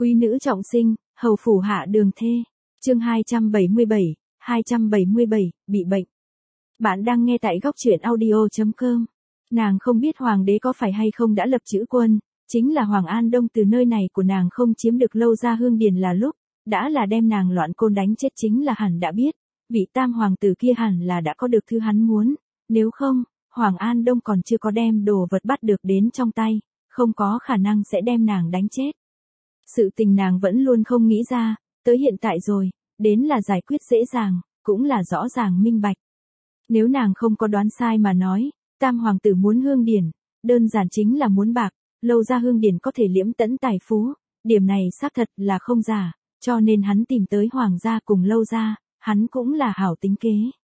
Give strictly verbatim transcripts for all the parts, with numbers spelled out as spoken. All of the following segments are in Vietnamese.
Quý nữ trọng sinh, hầu phủ hạ đường thê. Chương hai trăm bảy mươi bảy, hai trăm bảy mươi bảy, bị bệnh. Bạn đang nghe tại góc truyện audio chấm com. Nàng không biết hoàng đế có phải hay không đã lập chữ quân, chính là Hoàng An Đông từ nơi này của nàng không chiếm được lâu ra hương điền là lúc, đã là đem nàng loạn côn đánh chết chính là hẳn đã biết, vị tam hoàng tử kia hẳn là đã có được thứ hắn muốn, nếu không, Hoàng An Đông còn chưa có đem đồ vật bắt được đến trong tay, không có khả năng sẽ đem nàng đánh chết. Sự tình nàng vẫn luôn không nghĩ ra, tới hiện tại rồi, đến là giải quyết dễ dàng, cũng là rõ ràng minh bạch. Nếu nàng không có đoán sai mà nói, tam hoàng tử muốn hương điển, đơn giản chính là muốn bạc, lâu ra hương điển có thể liễm tẫn tài phú, điểm này xác thật là không giả, cho nên hắn tìm tới hoàng gia cùng lâu ra, hắn cũng là hảo tính kế.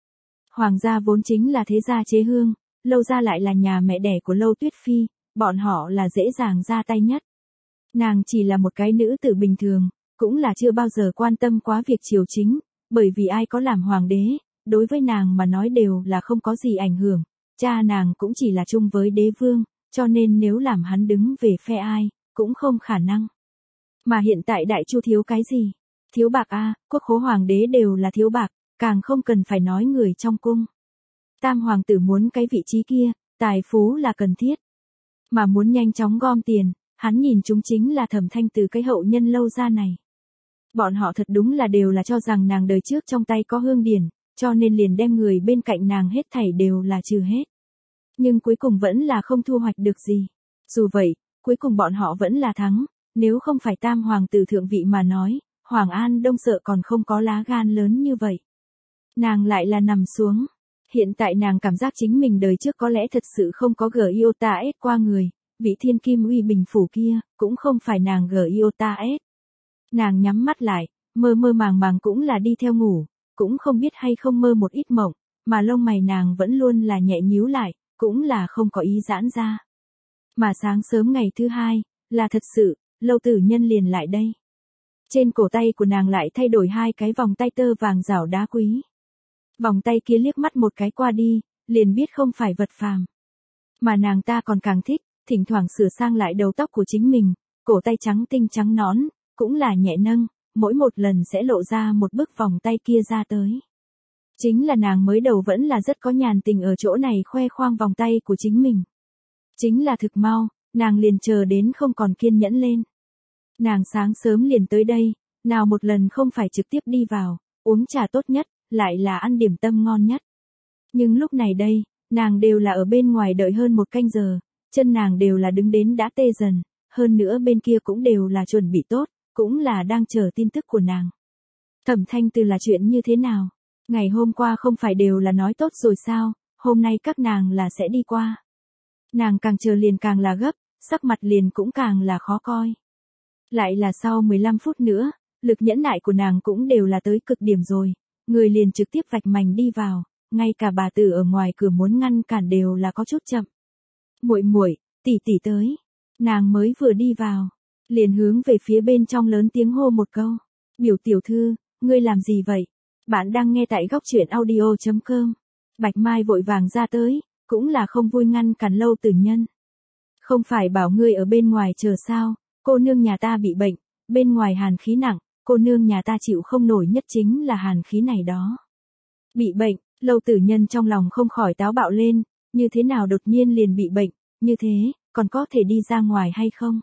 Hoàng gia vốn chính là thế gia chế hương, lâu ra lại là nhà mẹ đẻ của Lâu Tuyết Phi, bọn họ là dễ dàng ra tay nhất. Nàng chỉ là một cái nữ tử bình thường, cũng là chưa bao giờ quan tâm quá việc triều chính, bởi vì ai có làm hoàng đế, đối với nàng mà nói đều là không có gì ảnh hưởng, cha nàng cũng chỉ là chung với đế vương, cho nên nếu làm hắn đứng về phe ai, cũng không khả năng. Mà hiện tại đại chu thiếu cái gì? Thiếu bạc a, quốc khố hoàng đế đều là thiếu bạc, càng không cần phải nói người trong cung. Tam hoàng tử muốn cái vị trí kia, tài phú là cần thiết. Mà muốn nhanh chóng gom tiền, hắn nhìn chúng chính là Thẩm Thanh từ cái hậu nhân lâu ra này. Bọn họ thật đúng là đều là cho rằng nàng đời trước trong tay có hương điển, cho nên liền đem người bên cạnh nàng hết thảy đều là trừ hết. Nhưng cuối cùng vẫn là không thu hoạch được gì. Dù vậy, cuối cùng bọn họ vẫn là thắng, nếu không phải tam hoàng tử thượng vị mà nói, Hoàng An Đông sợ còn không có lá gan lớn như vậy. Nàng lại là nằm xuống. Hiện tại nàng cảm giác chính mình đời trước có lẽ thật sự không có Giota S qua người, vị thiên kim uy bình phủ kia, cũng không phải nàng Giota S. Nàng nhắm mắt lại, mơ mơ màng màng cũng là đi theo ngủ, cũng không biết hay không mơ một ít mộng, mà lông mày nàng vẫn luôn là nhẹ nhíu lại, cũng là không có ý giãn ra. Mà sáng sớm ngày thứ hai, là thật sự, Lâu Tử Nhân liền lại đây. Trên cổ tay của nàng lại thay đổi hai cái vòng tay tơ vàng rảo đá quý. Vòng tay kia liếc mắt một cái qua đi, liền biết không phải vật phàm. Mà nàng ta còn càng thích, thỉnh thoảng sửa sang lại đầu tóc của chính mình, cổ tay trắng tinh trắng nõn, cũng là nhẹ nâng, mỗi một lần sẽ lộ ra một bức vòng tay kia ra tới. Chính là nàng mới đầu vẫn là rất có nhàn tình ở chỗ này khoe khoang vòng tay của chính mình. Chính là thực mau, nàng liền chờ đến không còn kiên nhẫn lên. Nàng sáng sớm liền tới đây, nào một lần không phải trực tiếp đi vào, uống trà tốt nhất, lại là ăn điểm tâm ngon nhất. Nhưng lúc này đây, nàng đều là ở bên ngoài đợi hơn một canh giờ, chân nàng đều là đứng đến đã tê dần, hơn nữa bên kia cũng đều là chuẩn bị tốt, cũng là đang chờ tin tức của nàng. Thẩm Thanh Từ là chuyện như thế nào? Ngày hôm qua không phải đều là nói tốt rồi sao, hôm nay các nàng là sẽ đi qua. Nàng càng chờ liền càng là gấp, sắc mặt liền cũng càng là khó coi. Lại là sau mười lăm phút nữa, lực nhẫn nại của nàng cũng đều là tới cực điểm rồi, người liền trực tiếp vạch mành đi vào, ngay cả bà tử ở ngoài cửa muốn ngăn cản đều là có chút chậm. Muội muội, tỷ tỷ tới. Nàng mới vừa đi vào, liền hướng về phía bên trong lớn tiếng hô một câu. Biểu tiểu thư, ngươi làm gì vậy? Bạn đang nghe tại góc truyện audio chấm com. Bạch Mai vội vàng ra tới, cũng là không vui ngăn cản Lâu Tử Nhân. Không phải bảo ngươi ở bên ngoài chờ sao, cô nương nhà ta bị bệnh, bên ngoài hàn khí nặng, cô nương nhà ta chịu không nổi nhất chính là hàn khí này đó. Bị bệnh, Lâu Tử Nhân trong lòng không khỏi táo bạo lên, như thế nào đột nhiên liền bị bệnh, như thế, còn có thể đi ra ngoài hay không?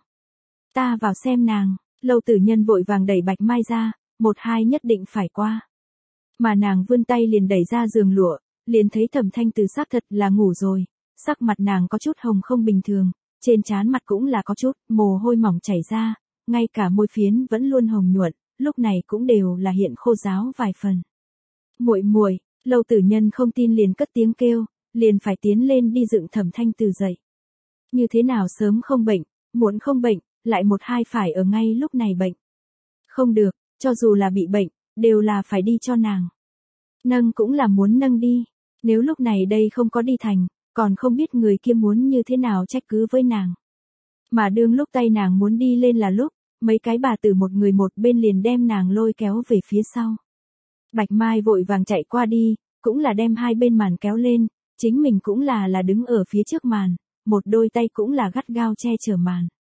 Ta vào xem nàng, Lâu Tử Nhân vội vàng đẩy Bạch Mai ra, một hai nhất định phải qua. Mà nàng vươn tay liền đẩy ra giường lụa, liền thấy Thẩm Thanh Từ xác thật là ngủ rồi, sắc mặt nàng có chút hồng không bình thường, trên trán mặt cũng là có chút mồ hôi mỏng chảy ra, ngay cả môi phiến vẫn luôn hồng nhuận, lúc này cũng đều là hiện khô ráo vài phần. Muội muội, Lâu Tử Nhân không tin liền cất tiếng kêu, liền phải tiến lên đi dựng Thẩm Thanh Từ dậy. Như thế nào sớm không bệnh, muộn không bệnh, lại một hai phải ở ngay lúc này bệnh. Không được, cho dù là bị bệnh, đều là phải đi cho nàng. Nâng cũng là muốn nâng đi, nếu lúc này đây không có đi thành, còn không biết người kia muốn như thế nào trách cứ với nàng. Mà đương lúc tay nàng muốn đi lên là lúc, mấy cái bà tử một người một bên liền đem nàng lôi kéo về phía sau. Bạch Mai vội vàng chạy qua đi, cũng là đem hai bên màn kéo lên, chính mình cũng là là đứng ở phía trước màn, một đôi tay cũng là gắt gao che chở màn.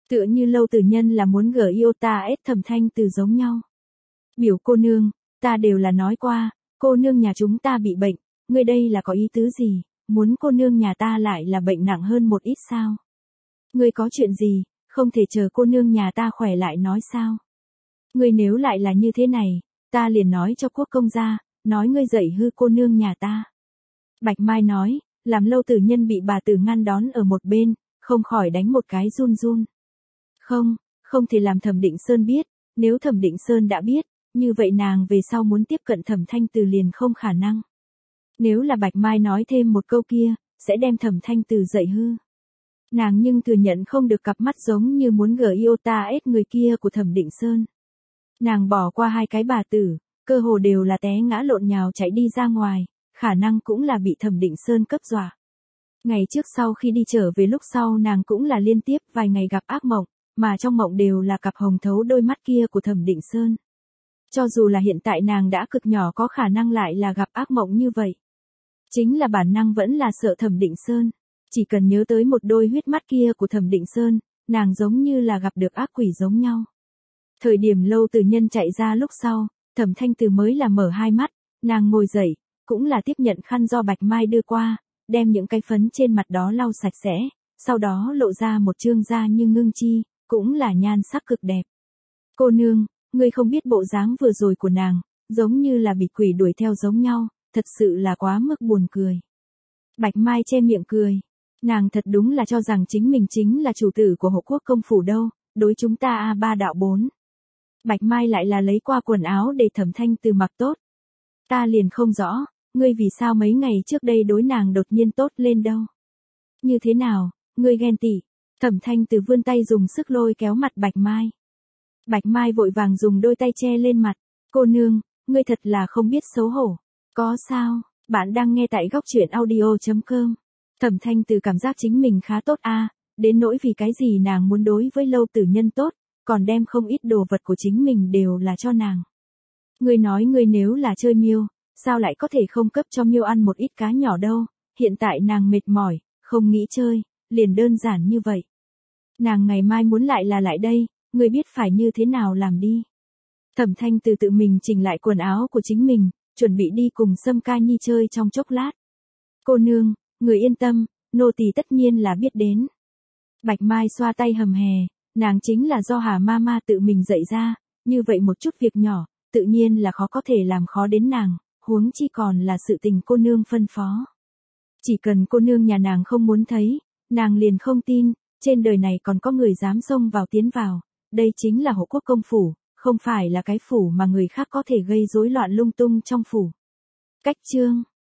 Tựa như Lâu Tử Nhân là muốn gở yêu ta ết Thẩm Thanh Từ giống nhau. Biểu cô nương, ta đều là nói qua, cô nương nhà chúng ta bị bệnh, ngươi đây là có ý tứ gì, muốn cô nương nhà ta lại là bệnh nặng hơn một ít sao? Ngươi có chuyện gì, không thể chờ cô nương nhà ta khỏe lại nói sao? Ngươi nếu lại là như thế này, ta liền nói cho quốc công gia, nói ngươi dạy hư cô nương nhà ta. Bạch Mai nói, làm Lâu Tử Nhân bị bà tử ngăn đón ở một bên, không khỏi đánh một cái run run. Không, không thể làm Thẩm Định Sơn biết, nếu Thẩm Định Sơn đã biết, như vậy nàng về sau muốn tiếp cận Thẩm Thanh Từ liền không khả năng. Nếu là Bạch Mai nói thêm một câu kia, sẽ đem Thẩm Thanh Từ dạy hư. Nàng nhưng thừa nhận không được cặp mắt giống như muốn gở yêu ta ết người kia của Thẩm Định Sơn. Nàng bỏ qua hai cái bà tử, cơ hồ đều là té ngã lộn nhào chạy đi ra ngoài, khả năng cũng là bị Thẩm Định Sơn cấp dọa. Ngày trước sau khi đi trở về lúc sau nàng cũng là liên tiếp vài ngày gặp ác mộng, mà trong mộng đều là cặp hồng thấu đôi mắt kia của Thẩm Định Sơn. Cho dù là hiện tại nàng đã cực nhỏ có khả năng lại là gặp ác mộng như vậy. Chính là bản năng vẫn là sợ Thẩm Định Sơn. Chỉ cần nhớ tới một đôi huyết mắt kia của Thẩm Định Sơn, nàng giống như là gặp được ác quỷ giống nhau. Thời điểm Lâu Tử Nhân chạy ra lúc sau, Thẩm Thanh Từ mới là mở hai mắt, nàng ngồi dậy, cũng là tiếp nhận khăn do Bạch Mai đưa qua, đem những cái phấn trên mặt đó lau sạch sẽ, sau đó lộ ra một trương da như ngưng chi, cũng là nhan sắc cực đẹp. Cô nương, ngươi không biết bộ dáng vừa rồi của nàng, giống như là bị quỷ đuổi theo giống nhau, thật sự là quá mức buồn cười. Bạch Mai che miệng cười, nàng thật đúng là cho rằng chính mình chính là chủ tử của Hộ Quốc công phủ đâu, đối chúng ta a ba đạo bốn. Bạch Mai lại là lấy qua quần áo để Thẩm Thanh Từ mặc tốt. Ta liền không rõ, ngươi vì sao mấy ngày trước đây đối nàng đột nhiên tốt lên đâu. Như thế nào, ngươi ghen tị? Thẩm Thanh Từ vươn tay dùng sức lôi kéo mặt Bạch Mai. Bạch Mai vội vàng dùng đôi tay che lên mặt. Cô nương, ngươi thật là không biết xấu hổ. Có sao, bạn đang nghe tại góc truyện audio chấm com. Thẩm Thanh Từ cảm giác chính mình khá tốt a, à, đến nỗi vì cái gì nàng muốn đối với Lâu Tử Nhân tốt, còn đem không ít đồ vật của chính mình đều là cho nàng. Ngươi nói ngươi nếu là chơi miêu, sao lại có thể không cấp cho miêu ăn một ít cá nhỏ đâu, hiện tại nàng mệt mỏi, không nghĩ chơi, liền đơn giản như vậy. Nàng ngày mai muốn lại là lại đây, ngươi biết phải như thế nào làm đi. Thẩm Thanh Từ tự mình chỉnh lại quần áo của chính mình, chuẩn bị đi cùng Sâm Ca Nhi chơi trong chốc lát. Cô nương, người yên tâm, nô tỳ tất nhiên là biết đến. Bạch Mai xoa tay hầm hè, nàng chính là do Hà Mama tự mình dạy ra, như vậy một chút việc nhỏ, tự nhiên là khó có thể làm khó đến nàng, huống chi còn là sự tình cô nương phân phó. Chỉ cần cô nương nhà nàng không muốn thấy, nàng liền không tin, trên đời này còn có người dám xông vào tiến vào, đây chính là Hộ Quốc công phủ, không phải là cái phủ mà người khác có thể gây rối loạn lung tung trong phủ. Cách chương